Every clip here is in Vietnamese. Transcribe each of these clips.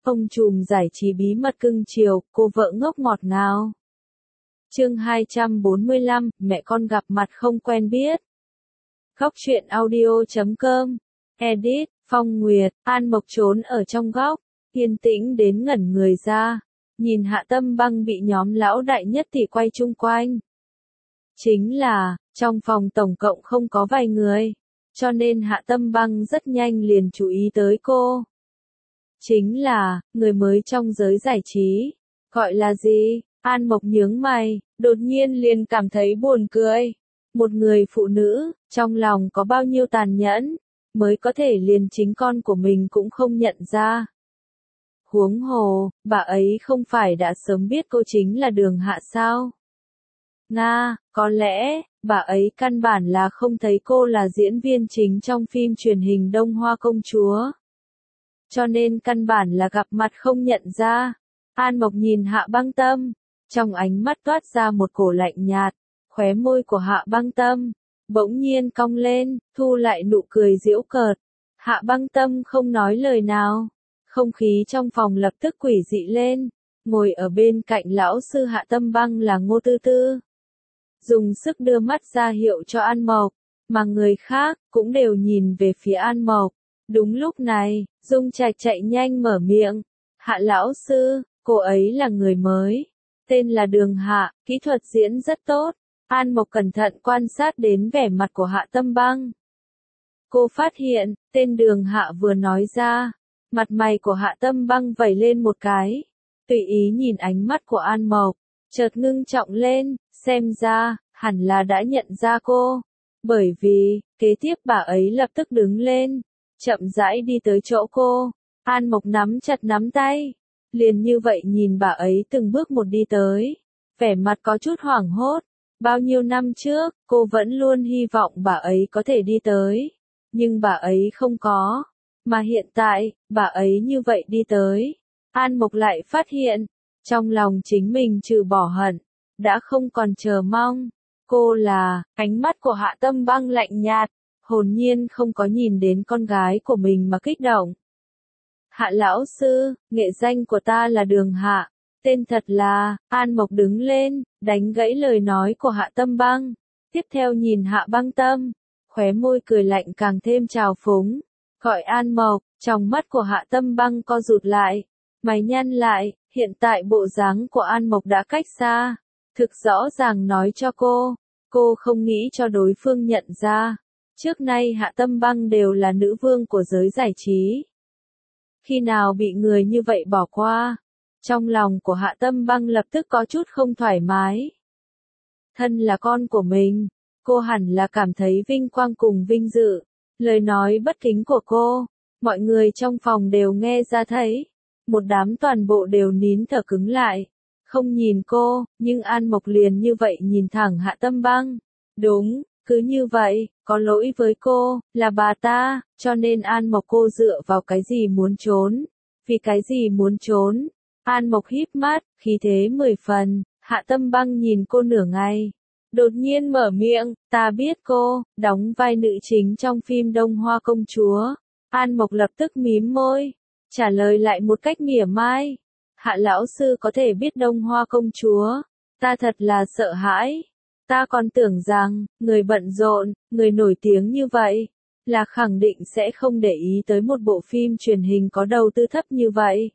Ông trùm giải trí bí mật cưng chiều, cô vợ ngốc ngọt ngào. Chương 245, mẹ con gặp mặt không quen biết. Góc truyện audio.com. Edit, Phong Nguyệt, An Mộc trốn ở trong góc, yên tĩnh đến ngẩn người ra, nhìn Hạ Tâm Băng bị nhóm lão đại nhất tỷ quay chung quanh. Chính là, trong phòng tổng cộng không có vài người, cho nên Hạ Tâm Băng rất nhanh liền chú ý tới cô. Chính là, người mới trong giới giải trí. Gọi là gì? An Mộc nhướng mày, đột nhiên liền cảm thấy buồn cười. Một người phụ nữ, trong lòng có bao nhiêu tàn nhẫn, mới có thể liền chính con của mình cũng không nhận ra. Huống hồ, bà ấy không phải đã sớm biết cô chính là Đường Hạ sao? Nga, có lẽ, bà ấy căn bản là không thấy cô là diễn viên chính trong phim truyền hình Đông Hoa Công Chúa. Cho nên căn bản là gặp mặt không nhận ra. An Mộc nhìn Hạ Băng Tâm, trong ánh mắt toát ra một cổ lạnh nhạt, khóe môi của Hạ Băng Tâm bỗng nhiên cong lên, thu lại nụ cười giễu cợt. Hạ Băng Tâm không nói lời nào, không khí trong phòng lập tức quỷ dị lên. Ngồi ở bên cạnh lão sư Hạ Tâm Băng là Ngô Tư Tư, dùng sức đưa mắt ra hiệu cho An Mộc, mà người khác cũng đều nhìn về phía An Mộc. Đúng lúc này, Dung Trạch chạy nhanh mở miệng. Hạ lão sư, cô ấy là người mới, tên là Đường Hạ, kỹ thuật diễn rất tốt. An Mộc cẩn thận quan sát đến vẻ mặt của Hạ Tâm Băng. Cô phát hiện, tên Đường Hạ vừa nói ra, mặt mày của Hạ Tâm Băng vẩy lên một cái, tùy ý nhìn ánh mắt của An Mộc, chợt ngưng trọng lên, xem ra, hẳn là đã nhận ra cô. Bởi vì, kế tiếp bà ấy lập tức đứng lên, chậm rãi đi tới chỗ cô. An Mộc nắm chặt nắm tay, liền như vậy nhìn bà ấy từng bước một đi tới, vẻ mặt có chút hoảng hốt. Bao nhiêu năm trước, cô vẫn luôn hy vọng bà ấy có thể đi tới, nhưng bà ấy không có, mà hiện tại, bà ấy như vậy đi tới. An Mộc lại phát hiện, trong lòng chính mình trừ bỏ hận, đã không còn chờ mong. Cô là, ánh mắt của Hạ Tâm Băng lạnh nhạt, hồn nhiên không có nhìn đến con gái của mình mà kích động. Hạ lão sư, nghệ danh của ta là Đường Hạ, tên thật là. An Mộc đứng lên, đánh gãy lời nói của Hạ Tâm Băng, tiếp theo nhìn Hạ Băng Tâm, khóe môi cười lạnh càng thêm trào phúng. Gọi An Mộc, trong mắt của Hạ Tâm Băng co rụt lại, mày nhăn lại, hiện tại bộ dáng của An Mộc đã cách xa, thực rõ ràng nói cho cô không nghĩ cho đối phương nhận ra. Trước nay Hạ Tâm Băng đều là nữ vương của giới giải trí. Khi nào bị người như vậy bỏ qua? Trong lòng của Hạ Tâm Băng lập tức có chút không thoải mái. Thân là con của mình, cô hẳn là cảm thấy vinh quang cùng vinh dự. Lời nói bất kính của cô, mọi người trong phòng đều nghe ra thấy. Một đám toàn bộ đều nín thở cứng lại, không nhìn cô, nhưng An Mộc liền như vậy nhìn thẳng Hạ Tâm Băng. Đúng, cứ như vậy, có lỗi với cô, là bà ta, cho nên An Mộc cô dựa vào cái gì muốn trốn? Vì cái gì muốn trốn? An Mộc híp mắt, khí thế 10 phần. Hạ Tâm Băng nhìn cô nửa ngày, đột nhiên mở miệng, ta biết cô, đóng vai nữ chính trong phim Đông Hoa Công Chúa. An Mộc lập tức mím môi, trả lời lại một cách mỉa mai. Hạ lão sư có thể biết Đông Hoa Công Chúa, ta thật là sợ hãi. Ta còn tưởng rằng, người bận rộn, người nổi tiếng như vậy, là khẳng định sẽ không để ý tới một bộ phim truyền hình có đầu tư thấp như vậy.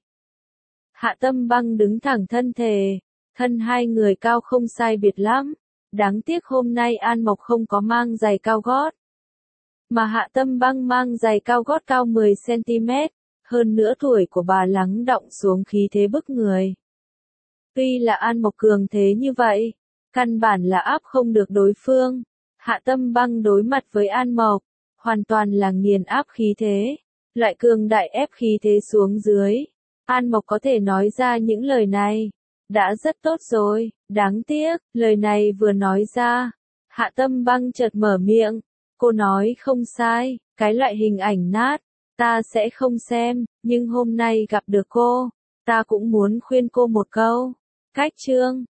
Hạ Tâm Băng đứng thẳng thân thể, thân hai người cao không sai biệt lắm. Đáng tiếc hôm nay An Mộc không có mang giày cao gót, mà Hạ Tâm Băng mang giày cao gót cao 10 cm, hơn nữa tuổi của bà lắng đọng xuống khí thế bức người. Tuy là An Mộc cường thế như vậy, căn bản là áp không được đối phương. Hạ Tâm Băng đối mặt với An Mộc, hoàn toàn là nghiền áp khí thế, loại cường đại ép khí thế xuống dưới. An Mộc có thể nói ra những lời này, đã rất tốt rồi. Đáng tiếc, lời này vừa nói ra, Hạ Tâm Băng chợt mở miệng. Cô nói không sai, cái loại hình ảnh nát, ta sẽ không xem, nhưng hôm nay gặp được cô, ta cũng muốn khuyên cô một câu. Cách chương